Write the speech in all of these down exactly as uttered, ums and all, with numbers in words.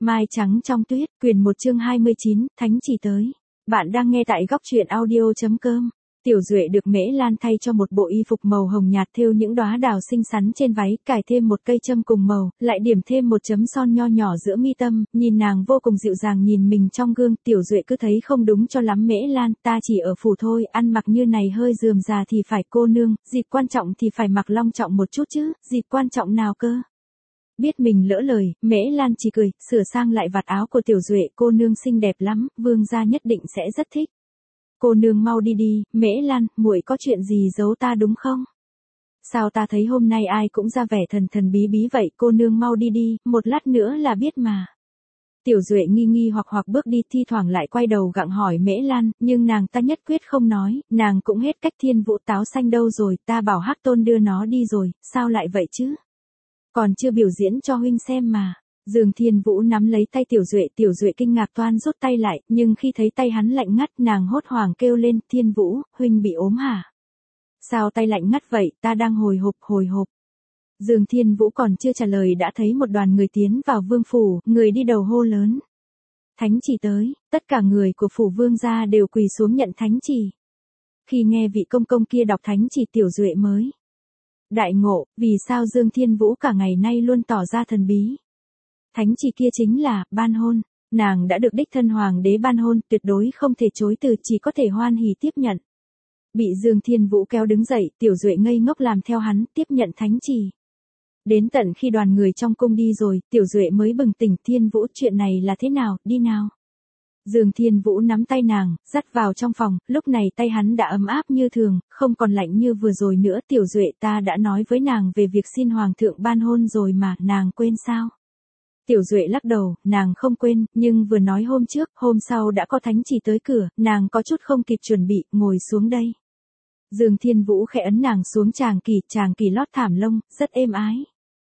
Mai trắng trong tuyết, quyển một chương hai mươi chín, Thánh chỉ tới. Bạn đang nghe tại góc truyện audio.com. Tiểu Duệ được Mễ Lan thay cho một bộ y phục màu hồng nhạt thêu những đóa đào xinh xắn trên váy, cài thêm một cây châm cùng màu, lại điểm thêm một chấm son nho nhỏ giữa mi tâm, nhìn nàng vô cùng dịu dàng nhìn mình trong gương, Tiểu Duệ cứ thấy không đúng cho lắm. Mễ Lan, ta chỉ ở phủ thôi, ăn mặc như này hơi rườm rà thì phải cô nương, dịp quan trọng thì phải mặc long trọng một chút chứ, dịp quan trọng nào cơ? Biết mình lỡ lời, Mễ Lan chỉ cười, sửa sang lại vạt áo của Tiểu Duệ, cô nương xinh đẹp lắm, vương gia nhất định sẽ rất thích. Cô nương mau đi đi, Mễ Lan, muội có chuyện gì giấu ta đúng không? Sao ta thấy hôm nay ai cũng ra vẻ thần thần bí bí vậy, cô nương mau đi đi, một lát nữa là biết mà. Tiểu Duệ nghi nghi hoặc hoặc bước đi, thi thoảng lại quay đầu gặng hỏi Mễ Lan, nhưng nàng ta nhất quyết không nói, nàng cũng hết cách. Thiên Vũ táo xanh đâu rồi, ta bảo Hắc Tôn đưa nó đi rồi, sao lại vậy chứ? Còn chưa biểu diễn cho huynh xem mà. Dương Thiên Vũ nắm lấy tay Tiểu Duệ, Tiểu Duệ kinh ngạc toan rút tay lại, nhưng khi thấy tay hắn lạnh ngắt, nàng hốt hoảng kêu lên, Thiên Vũ, huynh bị ốm hả? Sao tay lạnh ngắt vậy, ta đang hồi hộp, hồi hộp. Dương Thiên Vũ còn chưa trả lời đã thấy một đoàn người tiến vào vương phủ, người đi đầu hô lớn. Thánh chỉ tới, tất cả người của phủ vương gia đều quỳ xuống nhận thánh chỉ. Khi nghe vị công công kia đọc thánh chỉ, Tiểu Duệ mới đại ngộ, vì sao Dương Thiên Vũ cả ngày nay luôn tỏ ra thần bí. Thánh chỉ kia chính là, ban hôn, nàng đã được đích thân hoàng đế ban hôn, tuyệt đối không thể chối từ, chỉ có thể hoan hỉ tiếp nhận. Bị Dương Thiên Vũ kéo đứng dậy, Tiểu Duệ ngây ngốc làm theo hắn, tiếp nhận thánh chỉ. Đến tận khi đoàn người trong cung đi rồi, Tiểu Duệ mới bừng tỉnh, Thiên Vũ, chuyện này là thế nào, đi nào. Dương Thiên Vũ nắm tay nàng, dắt vào trong phòng, lúc này tay hắn đã ấm áp như thường, không còn lạnh như vừa rồi nữa. Tiểu Duệ, ta đã nói với nàng về việc xin hoàng thượng ban hôn rồi mà, nàng quên sao? Tiểu Duệ lắc đầu, nàng không quên, nhưng vừa nói hôm trước, hôm sau đã có thánh chỉ tới cửa, nàng có chút không kịp chuẩn bị, ngồi xuống đây. Dương Thiên Vũ khẽ ấn nàng xuống tràng kỳ, tràng kỳ lót thảm lông, rất êm ái.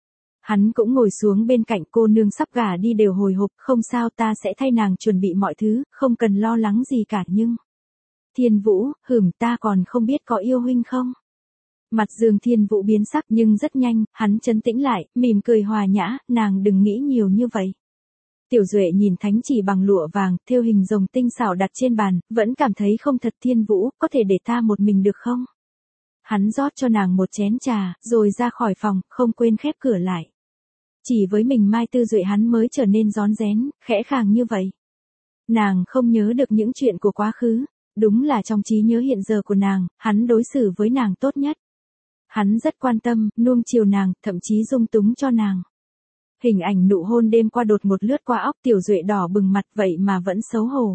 Hắn cũng ngồi xuống bên cạnh, cô nương sắp gả đi đều hồi hộp, không sao, ta sẽ thay nàng chuẩn bị mọi thứ, không cần lo lắng gì cả. Nhưng Thiên Vũ, hửm, ta còn không biết có yêu huynh không? Mặt Dương Thiên Vũ biến sắc, nhưng rất nhanh, hắn trấn tĩnh lại, mỉm cười hòa nhã, nàng đừng nghĩ nhiều như vậy. Tiểu Duệ nhìn thánh chỉ bằng lụa vàng, thêu hình rồng tinh xảo đặt trên bàn, vẫn cảm thấy không thật. Thiên Vũ, có thể để ta một mình được không? Hắn rót cho nàng một chén trà, rồi ra khỏi phòng, không quên khép cửa lại. Chỉ với mình Mai Tư Duệ hắn mới trở nên rón rén, khẽ khàng như vậy. Nàng không nhớ được những chuyện của quá khứ, đúng là trong trí nhớ hiện giờ của nàng, hắn đối xử với nàng tốt nhất. Hắn rất quan tâm, nuông chiều nàng, thậm chí dung túng cho nàng. Hình ảnh nụ hôn đêm qua đột ngột lướt qua óc Tiểu Duệ, đỏ bừng mặt, vậy mà vẫn xấu hổ.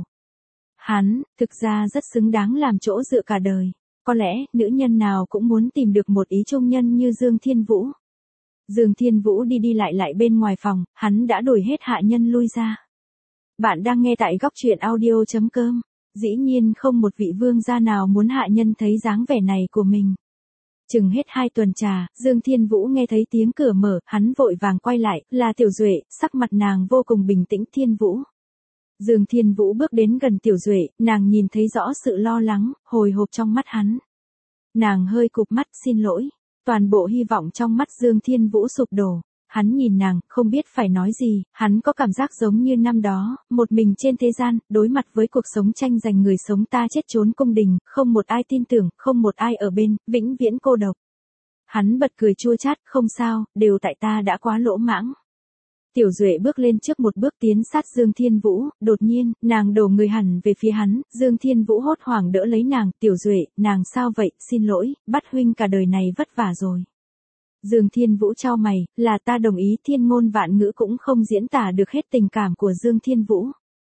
Hắn, thực ra rất xứng đáng làm chỗ dựa cả đời. Có lẽ, nữ nhân nào cũng muốn tìm được một ý chung nhân như Dương Thiên Vũ. Dương Thiên Vũ đi đi lại lại bên ngoài phòng, hắn đã đuổi hết hạ nhân lui ra. Bạn đang nghe tại góc truyện audio.com. Dĩ nhiên không một vị vương gia nào muốn hạ nhân thấy dáng vẻ này của mình. Chừng hết hai tuần trà, Dương Thiên Vũ nghe thấy tiếng cửa mở, hắn vội vàng quay lại, là Tiểu Duệ, sắc mặt nàng vô cùng bình tĩnh. Thiên Vũ. Dương Thiên Vũ bước đến gần Tiểu Duệ, nàng nhìn thấy rõ sự lo lắng, hồi hộp trong mắt hắn. Nàng hơi cụp mắt, xin lỗi. Toàn bộ hy vọng trong mắt Dương Thiên Vũ sụp đổ. Hắn nhìn nàng, không biết phải nói gì, hắn có cảm giác giống như năm đó, một mình trên thế gian, đối mặt với cuộc sống tranh giành người sống ta chết trốn cung đình, không một ai tin tưởng, không một ai ở bên, vĩnh viễn cô độc. Hắn bật cười chua chát, không sao, đều tại ta đã quá lỗ mãng. Tiểu Duệ bước lên trước một bước tiến sát Dương Thiên Vũ, đột nhiên, nàng đổ người hẳn về phía hắn, Dương Thiên Vũ hốt hoảng đỡ lấy nàng, Tiểu Duệ, nàng sao vậy, xin lỗi, bắt huynh cả đời này vất vả rồi. Dương Thiên Vũ chau mày, là ta đồng ý, thiên ngôn vạn ngữ cũng không diễn tả được hết tình cảm của Dương Thiên Vũ.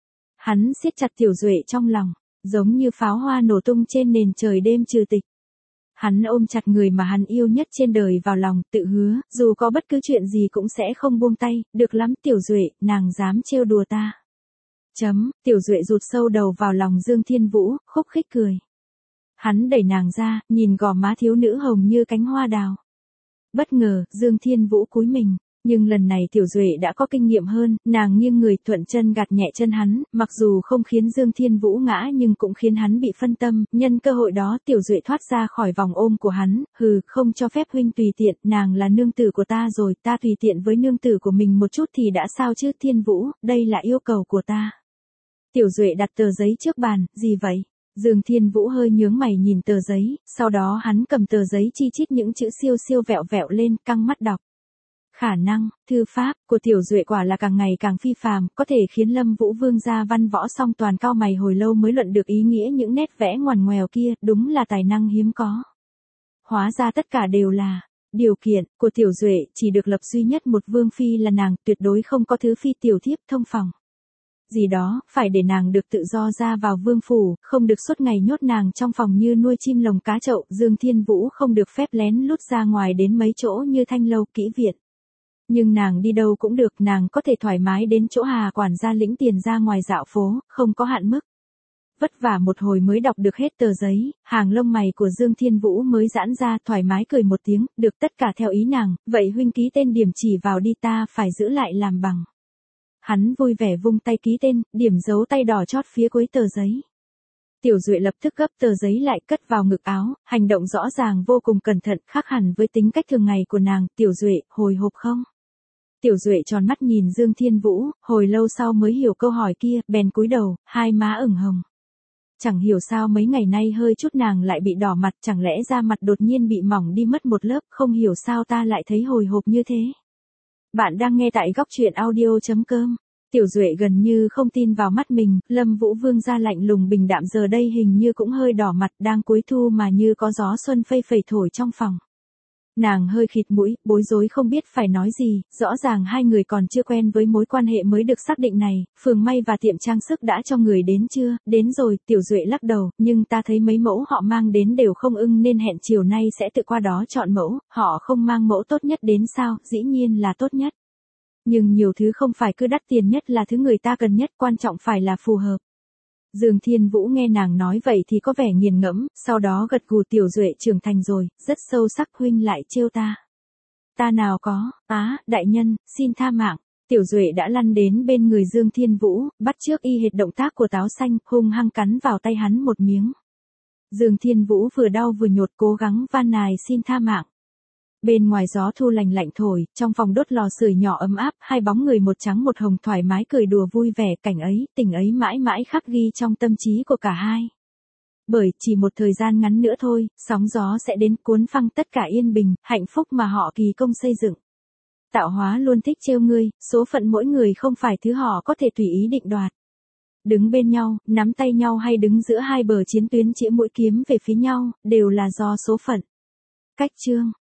Hắn siết chặt Tiểu Duệ trong lòng, giống như pháo hoa nổ tung trên nền trời đêm trừ tịch. Hắn ôm chặt người mà hắn yêu nhất trên đời vào lòng, tự hứa, dù có bất cứ chuyện gì cũng sẽ không buông tay, được lắm Tiểu Duệ, nàng dám trêu đùa ta. Chấm, Tiểu Duệ rụt sâu đầu vào lòng Dương Thiên Vũ, khúc khích cười. Hắn đẩy nàng ra, nhìn gò má thiếu nữ hồng như cánh hoa đào. Bất ngờ, Dương Thiên Vũ cúi mình, Nhưng lần này Tiểu Duệ đã có kinh nghiệm hơn, nàng nghiêng người thuận chân gạt nhẹ chân hắn, mặc dù không khiến Dương Thiên Vũ ngã nhưng cũng khiến hắn bị phân tâm, nhân cơ hội đó Tiểu Duệ thoát ra khỏi vòng ôm của hắn, hừ, không cho phép huynh tùy tiện, nàng là nương tử của ta rồi, ta tùy tiện với nương tử của mình một chút thì đã sao chứ Thiên Vũ, đây là yêu cầu của ta. Tiểu Duệ đặt tờ giấy trước bàn, gì vậy? Dương Thiên Vũ hơi nhướng mày nhìn tờ giấy, sau đó hắn cầm tờ giấy chi chít những chữ siêu siêu vẹo vẹo lên, căng mắt đọc. Khả năng, thư pháp, của Tiểu Duệ quả là càng ngày càng phi phàm, có thể khiến Lâm Vũ Vương gia văn võ song toàn cao mày hồi lâu mới luận được ý nghĩa những nét vẽ ngoằn ngoèo kia, đúng là tài năng hiếm có. Hóa ra tất cả đều là điều kiện của Tiểu Duệ, chỉ được lập duy nhất một vương phi là nàng, tuyệt đối không có thứ phi tiểu thiếp thông phòng. Gì đó, phải để nàng được tự do ra vào vương phủ, không được suốt ngày nhốt nàng trong phòng như nuôi chim lồng cá chậu, Dương Thiên Vũ không được phép lén lút ra ngoài đến mấy chỗ như thanh lâu kỹ viện. Nhưng nàng đi đâu cũng được, nàng có thể thoải mái đến chỗ Hà quản gia lĩnh tiền ra ngoài dạo phố, không có hạn mức. Vất vả một hồi mới đọc được hết tờ giấy, hàng lông mày của Dương Thiên Vũ mới giãn ra, thoải mái cười một tiếng, được tất cả theo ý nàng, vậy huynh ký tên điểm chỉ vào đi, ta phải giữ lại làm bằng. Hắn vui vẻ vung tay ký tên, điểm dấu tay đỏ chót phía cuối tờ giấy. Tiểu Duệ lập tức gấp tờ giấy lại cất vào ngực áo, hành động rõ ràng vô cùng cẩn thận, khác hẳn với tính cách thường ngày của nàng. Tiểu Duệ, hồi hộp không? Tiểu Duệ tròn mắt nhìn Dương Thiên Vũ, hồi lâu sau mới hiểu câu hỏi kia, bèn cúi đầu, hai má ửng hồng. Chẳng hiểu sao mấy ngày nay hơi chút nàng lại bị đỏ mặt, chẳng lẽ da mặt đột nhiên bị mỏng đi mất một lớp, không hiểu sao ta lại thấy hồi hộp như thế. Bạn đang nghe tại góc truyện audio chấm com. Tiểu Duệ gần như không tin vào mắt mình, Lâm Vũ Vương gia lạnh lùng bình đạm giờ đây hình như cũng hơi đỏ mặt, đang cuối thu mà như có gió xuân phây phẩy thổi trong phòng. Nàng hơi khịt mũi, bối rối không biết phải nói gì, rõ ràng hai người còn chưa quen với mối quan hệ mới được xác định này, phường may và tiệm trang sức đã cho người đến chưa? Đến rồi, Tiểu Duệ lắc đầu, nhưng ta thấy mấy mẫu họ mang đến đều không ưng nên hẹn chiều nay sẽ tự qua đó chọn mẫu, họ không mang mẫu tốt nhất đến sao, dĩ nhiên là tốt nhất. Nhưng nhiều thứ không phải cứ đắt tiền nhất là thứ người ta cần nhất, quan trọng phải là phù hợp. Dương Thiên Vũ nghe nàng nói vậy thì có vẻ nghiền ngẫm, sau đó gật gù. Tiểu Duệ trưởng thành rồi, rất sâu sắc, huynh lại trêu ta. Ta nào có, á, đại nhân, xin tha mạng. Tiểu Duệ đã lăn đến bên người Dương Thiên Vũ, bắt chước y hệt động tác của táo xanh, hung hăng cắn vào tay hắn một miếng. Dương Thiên Vũ vừa đau vừa nhột cố gắng van nài xin tha mạng. Bên ngoài gió thu lành lạnh thổi, trong phòng đốt lò sưởi nhỏ ấm áp, hai bóng người một trắng một hồng thoải mái cười đùa vui vẻ, cảnh ấy, tình ấy mãi mãi khắc ghi trong tâm trí của cả hai. Bởi chỉ một thời gian ngắn nữa thôi, sóng gió sẽ đến cuốn phăng tất cả yên bình, hạnh phúc mà họ kỳ công xây dựng. Tạo hóa luôn thích trêu ngươi, số phận mỗi người không phải thứ họ có thể tùy ý định đoạt. Đứng bên nhau, nắm tay nhau hay đứng giữa hai bờ chiến tuyến chĩa mũi kiếm về phía nhau, đều là do số phận. Cách chương